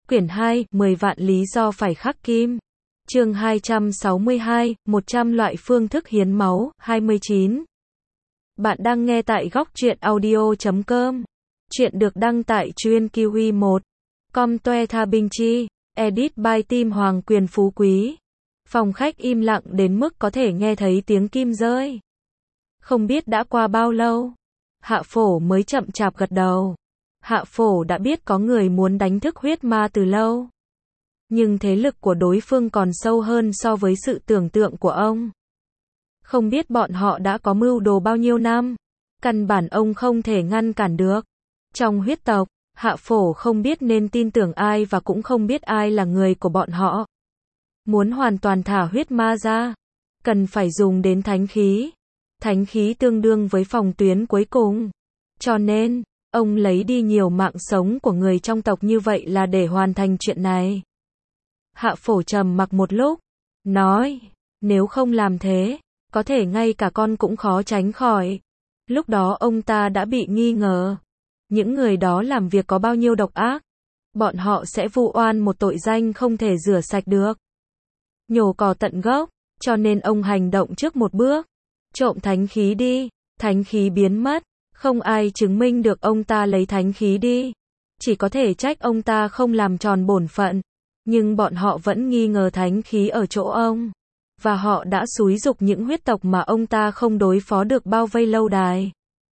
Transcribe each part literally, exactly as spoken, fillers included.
Quyển hai, mười vạn lý do phải khắc kim. Chương hai trăm sáu mươi hai, một trăm loại phương thức hiến máu, hai mươi chín. Bạn đang nghe tại góc truyện audio chấm com. Chuyện được đăng tại chuyên kiwi một. Com toe tha binh chi. Edit by Tim Hoàng Quyền Phú Quý. Phòng khách im lặng đến mức có thể nghe thấy tiếng kim rơi. Không biết đã qua bao lâu. Hạ Phổ mới chậm chạp gật đầu. Hạ Phổ đã biết có người muốn đánh thức huyết ma từ lâu. Nhưng thế lực của đối phương còn sâu hơn so với sự tưởng tượng của ông. Không biết bọn họ đã có mưu đồ bao nhiêu năm. Căn bản ông không thể ngăn cản được. Trong huyết tộc, Hạ Phổ không biết nên tin tưởng ai và cũng không biết ai là người của bọn họ. Muốn hoàn toàn thả huyết ma ra, cần phải dùng đến thánh khí. Thánh khí tương đương với phòng tuyến cuối cùng. Cho nên, ông lấy đi nhiều mạng sống của người trong tộc như vậy là để hoàn thành chuyện này. Hạ Phổ trầm mặc một lúc, nói, nếu không làm thế, có thể ngay cả con cũng khó tránh khỏi. Lúc đó ông ta đã bị nghi ngờ. Những người đó làm việc có bao nhiêu độc ác. Bọn họ sẽ vu oan một tội danh không thể rửa sạch được. Nhổ cỏ tận gốc, cho nên ông hành động trước một bước. Trộm thánh khí đi, thánh khí biến mất. Không ai chứng minh được ông ta lấy thánh khí đi. Chỉ có thể trách ông ta không làm tròn bổn phận. Nhưng bọn họ vẫn nghi ngờ thánh khí ở chỗ ông. Và họ đã xúi giục những huyết tộc mà ông ta không đối phó được bao vây lâu đài.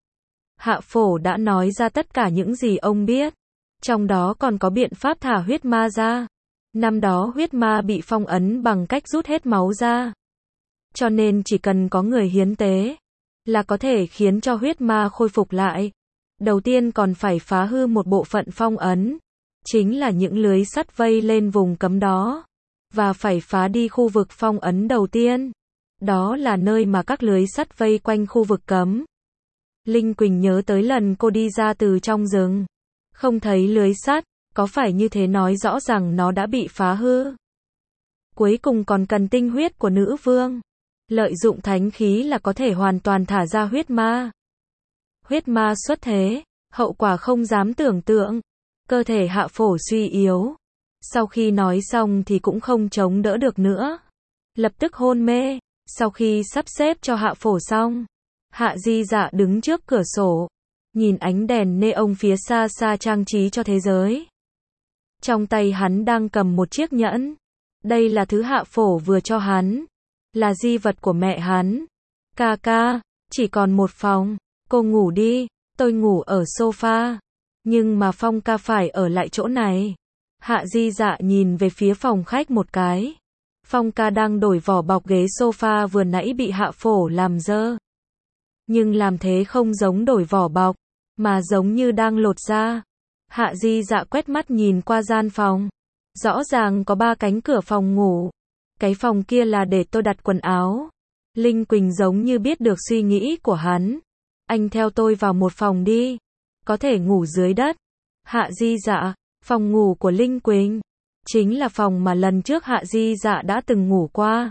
Hạ Phổ đã nói ra tất cả những gì ông biết. Trong đó còn có biện pháp thả huyết ma ra. Năm đó huyết ma bị phong ấn bằng cách rút hết máu ra. Cho nên chỉ cần có người hiến tế là có thể khiến cho huyết ma khôi phục lại. Đầu tiên còn phải phá hư một bộ phận phong ấn. Chính là những lưới sắt vây lên vùng cấm đó. Và phải phá đi khu vực phong ấn đầu tiên. Đó là nơi mà các lưới sắt vây quanh khu vực cấm. Linh Quỳnh nhớ tới lần cô đi ra từ trong rừng. Không thấy lưới sắt, có phải như thế nói rõ rằng nó đã bị phá hư. Cuối cùng còn cần tinh huyết của nữ vương. Lợi dụng thánh khí là có thể hoàn toàn thả ra huyết ma. Huyết ma xuất thế, hậu quả không dám tưởng tượng. Cơ thể Hạ Phổ suy yếu. Sau khi nói xong thì cũng không chống đỡ được nữa. Lập tức hôn mê. Sau khi sắp xếp cho Hạ Phổ xong, Hạ Di Dạ đứng trước cửa sổ. Nhìn ánh đèn neon phía xa xa trang trí cho thế giới. Trong tay hắn đang cầm một chiếc nhẫn. Đây là thứ Hạ Phổ vừa cho hắn. Là di vật của mẹ hắn. Ca ca, chỉ còn một phòng. Cô ngủ đi, tôi ngủ ở sofa. Nhưng mà Phong ca phải ở lại chỗ này. Hạ Di Dạ nhìn về phía phòng khách một cái. Phong ca đang đổi vỏ bọc ghế sofa vừa nãy bị Hạ Phổ làm dơ. Nhưng làm thế không giống đổi vỏ bọc, mà giống như đang lột ra. Hạ Di Dạ quét mắt nhìn qua gian phòng. Rõ ràng có ba cánh cửa phòng ngủ. Cái phòng kia là để tôi đặt quần áo. Linh Quỳnh giống như biết được suy nghĩ của hắn. Anh theo tôi vào một phòng đi. Có thể ngủ dưới đất. Hạ Di Dạ, phòng ngủ của Linh Quỳnh. Chính là phòng mà lần trước Hạ Di Dạ đã từng ngủ qua.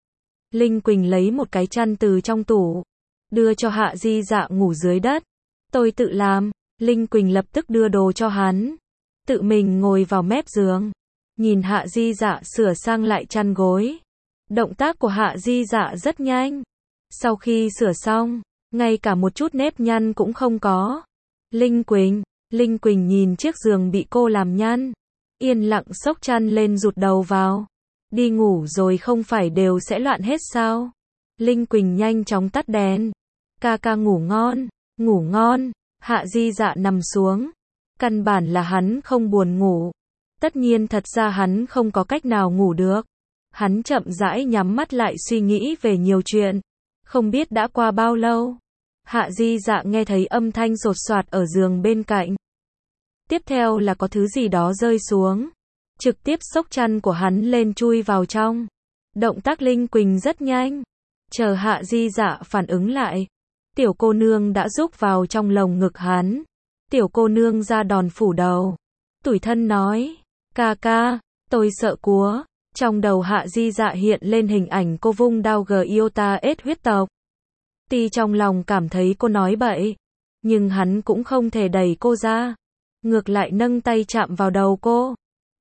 Linh Quỳnh lấy một cái chăn từ trong tủ. Đưa cho Hạ Di Dạ ngủ dưới đất. Tôi tự làm. Linh Quỳnh lập tức đưa đồ cho hắn. Tự mình ngồi vào mép giường. Nhìn Hạ Di Dạ sửa sang lại chăn gối. Động tác của Hạ Di Dạ rất nhanh. Sau khi sửa xong, ngay cả một chút nếp nhăn cũng không có. Linh Quỳnh, Linh Quỳnh nhìn chiếc giường bị cô làm nhăn. Yên lặng xốc chăn lên rụt đầu vào. Đi ngủ rồi không phải đều sẽ loạn hết sao? Linh Quỳnh nhanh chóng tắt đèn. Ca ca ngủ ngon, ngủ ngon. Hạ Di Dạ nằm xuống. Căn bản là hắn không buồn ngủ. Tất nhiên thật ra hắn không có cách nào ngủ được. Hắn chậm rãi nhắm mắt lại suy nghĩ về nhiều chuyện. Không biết đã qua bao lâu. Hạ Di Dạ nghe thấy âm thanh sột soạt ở giường bên cạnh. Tiếp theo là có thứ gì đó rơi xuống. Trực tiếp xốc chăn của hắn lên chui vào trong. Động tác Linh Quỳnh rất nhanh. Chờ Hạ Di Dạ phản ứng lại. Tiểu cô nương đã rúc vào trong lồng ngực hắn. Tiểu cô nương ra đòn phủ đầu. Tủi thân nói. Ca ca, tôi sợ cúa. Trong đầu Hạ Di Dạ hiện lên hình ảnh cô vung đao gờ iota ết huyết tộc. Tuy trong lòng cảm thấy cô nói bậy. Nhưng hắn cũng không thể đẩy cô ra. Ngược lại nâng tay chạm vào đầu cô.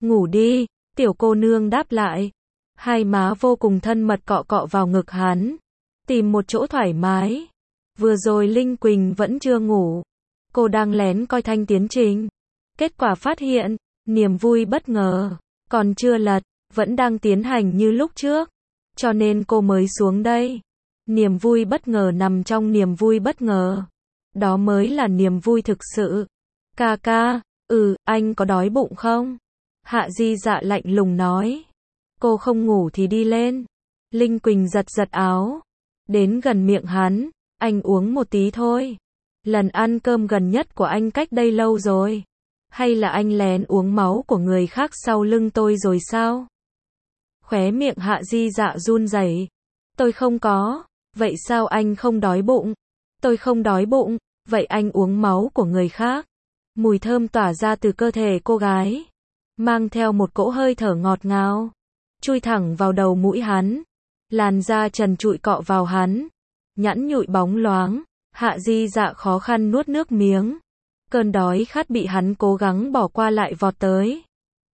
Ngủ đi, tiểu cô nương đáp lại. Hai má vô cùng thân mật cọ cọ vào ngực hắn. Tìm một chỗ thoải mái. Vừa rồi Linh Quỳnh vẫn chưa ngủ. Cô đang lén coi thanh tiến trình. Kết quả phát hiện, niềm vui bất ngờ. Còn chưa lật, vẫn đang tiến hành như lúc trước. Cho nên cô mới xuống đây. Niềm vui bất ngờ nằm trong niềm vui bất ngờ. Đó mới là niềm vui thực sự. Ca ca, ừ, anh có đói bụng không? Hạ Di Dạ lạnh lùng nói. Cô không ngủ thì đi lên. Linh Quỳnh giật giật áo. Đến gần miệng hắn, anh uống một tí thôi. Lần ăn cơm gần nhất của anh cách đây lâu rồi. Hay là anh lén uống máu của người khác sau lưng tôi rồi sao? Khóe miệng Hạ Di Dạ run rẩy. Tôi không có. Vậy sao anh không đói bụng? Tôi không đói bụng. Vậy anh uống máu của người khác. Mùi thơm tỏa ra từ cơ thể cô gái. Mang theo một cỗ hơi thở ngọt ngào. Chui thẳng vào đầu mũi hắn. Làn da trần trụi cọ vào hắn. Nhẵn nhụi bóng loáng. Hạ Di Dạ khó khăn nuốt nước miếng. Cơn đói khát bị hắn cố gắng bỏ qua lại vọt tới.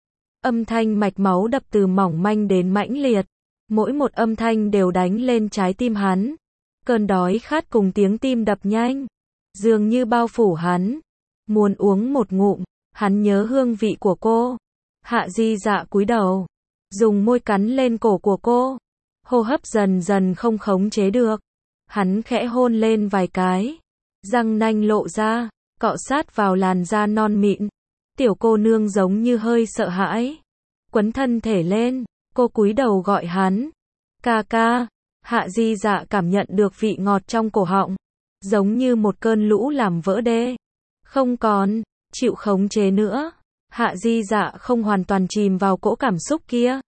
Âm thanh mạch máu đập từ mỏng manh đến mãnh liệt. Mỗi một âm thanh đều đánh lên trái tim hắn. Cơn đói khát cùng tiếng tim đập nhanh. Dường như bao phủ hắn. Muốn uống một ngụm. Hắn nhớ hương vị của cô. Hạ Di Dạ cúi đầu. Dùng môi cắn lên cổ của cô. Hô hấp dần dần không khống chế được. Hắn khẽ hôn lên vài cái. Răng nanh lộ ra. Cọ sát vào làn da non mịn. Tiểu cô nương giống như hơi sợ hãi. Quấn thân thể lên. Cô cúi đầu gọi hắn. Ca ca. Hạ Di Dạ cảm nhận được vị ngọt trong cổ họng. Giống như một cơn lũ làm vỡ đê. Không còn chịu khống chế nữa. Hạ Di Dạ không hoàn toàn chìm vào cỗ cảm xúc kia.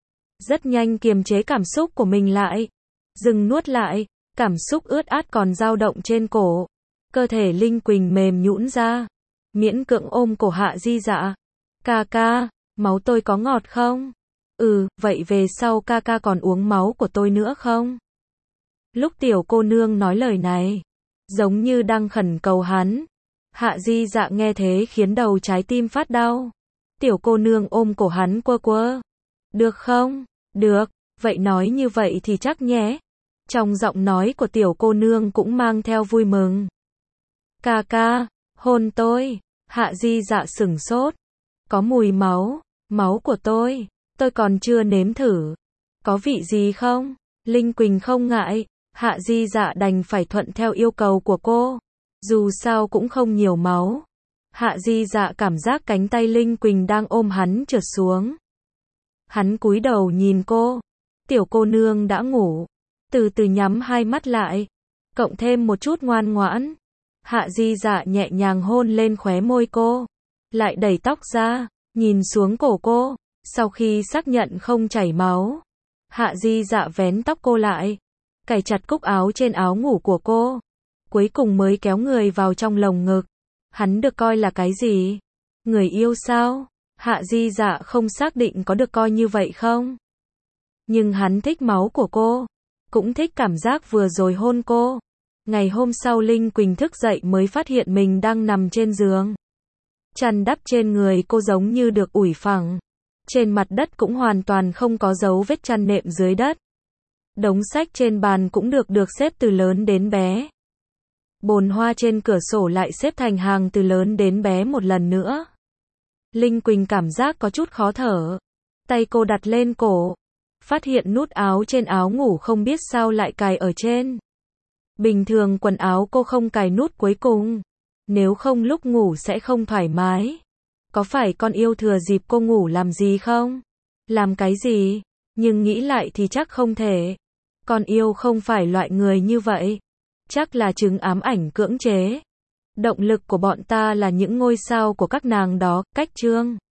Rất nhanh kiềm chế cảm xúc của mình lại. Dừng nuốt lại. Cảm xúc ướt át còn dao động trên cổ. Cơ thể Linh Quỳnh mềm nhũn ra. Miễn cưỡng ôm cổ Hạ Di Dạ. Ca ca, máu tôi có ngọt không? Ừ, vậy về sau ca ca còn uống máu của tôi nữa không? Lúc tiểu cô nương nói lời này, giống như đang khẩn cầu hắn. Hạ Di Dạ nghe thế khiến đầu trái tim phát đau. Tiểu cô nương ôm cổ hắn quơ quơ. Được không? Được, vậy nói như vậy thì chắc nhé. Trong giọng nói của tiểu cô nương cũng mang theo vui mừng. Ca ca, hôn tôi. Hạ Di Dạ sửng sốt. Có mùi máu, máu của tôi, tôi còn chưa nếm thử. Có vị gì không? Linh Quỳnh không ngại, Hạ Di Dạ đành phải thuận theo yêu cầu của cô. Dù sao cũng không nhiều máu. Hạ Di Dạ cảm giác cánh tay Linh Quỳnh đang ôm hắn trượt xuống. Hắn cúi đầu nhìn cô. Tiểu cô nương đã ngủ. Từ từ nhắm hai mắt lại. Cộng thêm một chút ngoan ngoãn. Hạ Di Dạ nhẹ nhàng hôn lên khóe môi cô. Lại đẩy tóc ra. Nhìn xuống cổ cô. Sau khi xác nhận không chảy máu. Hạ Di Dạ vén tóc cô lại. Cài chặt cúc áo trên áo ngủ của cô. Cuối cùng mới kéo người vào trong lồng ngực. Hắn được coi là cái gì? Người yêu sao? Hạ Di Dạ không xác định có được coi như vậy không? Nhưng hắn thích máu của cô. Cũng thích cảm giác vừa rồi hôn cô. Ngày hôm sau Linh Quỳnh thức dậy mới phát hiện mình đang nằm trên giường. Chăn đắp trên người cô giống như được ủi phẳng. Trên mặt đất cũng hoàn toàn không có dấu vết chăn nệm dưới đất. Đống sách trên bàn cũng được được xếp từ lớn đến bé. Bồn hoa trên cửa sổ lại xếp thành hàng từ lớn đến bé một lần nữa. Linh Quỳnh cảm giác có chút khó thở. Tay cô đặt lên cổ. Phát hiện nút áo trên áo ngủ không biết sao lại cài ở trên. Bình thường quần áo cô không cài nút cuối cùng. Nếu không lúc ngủ sẽ không thoải mái. Có phải con yêu thừa dịp cô ngủ làm gì không? Làm cái gì? Nhưng nghĩ lại thì chắc không thể. Con yêu không phải loại người như vậy. Chắc là chứng ám ảnh cưỡng chế. Động lực của bọn ta là những ngôi sao của các nàng đó, cách chương.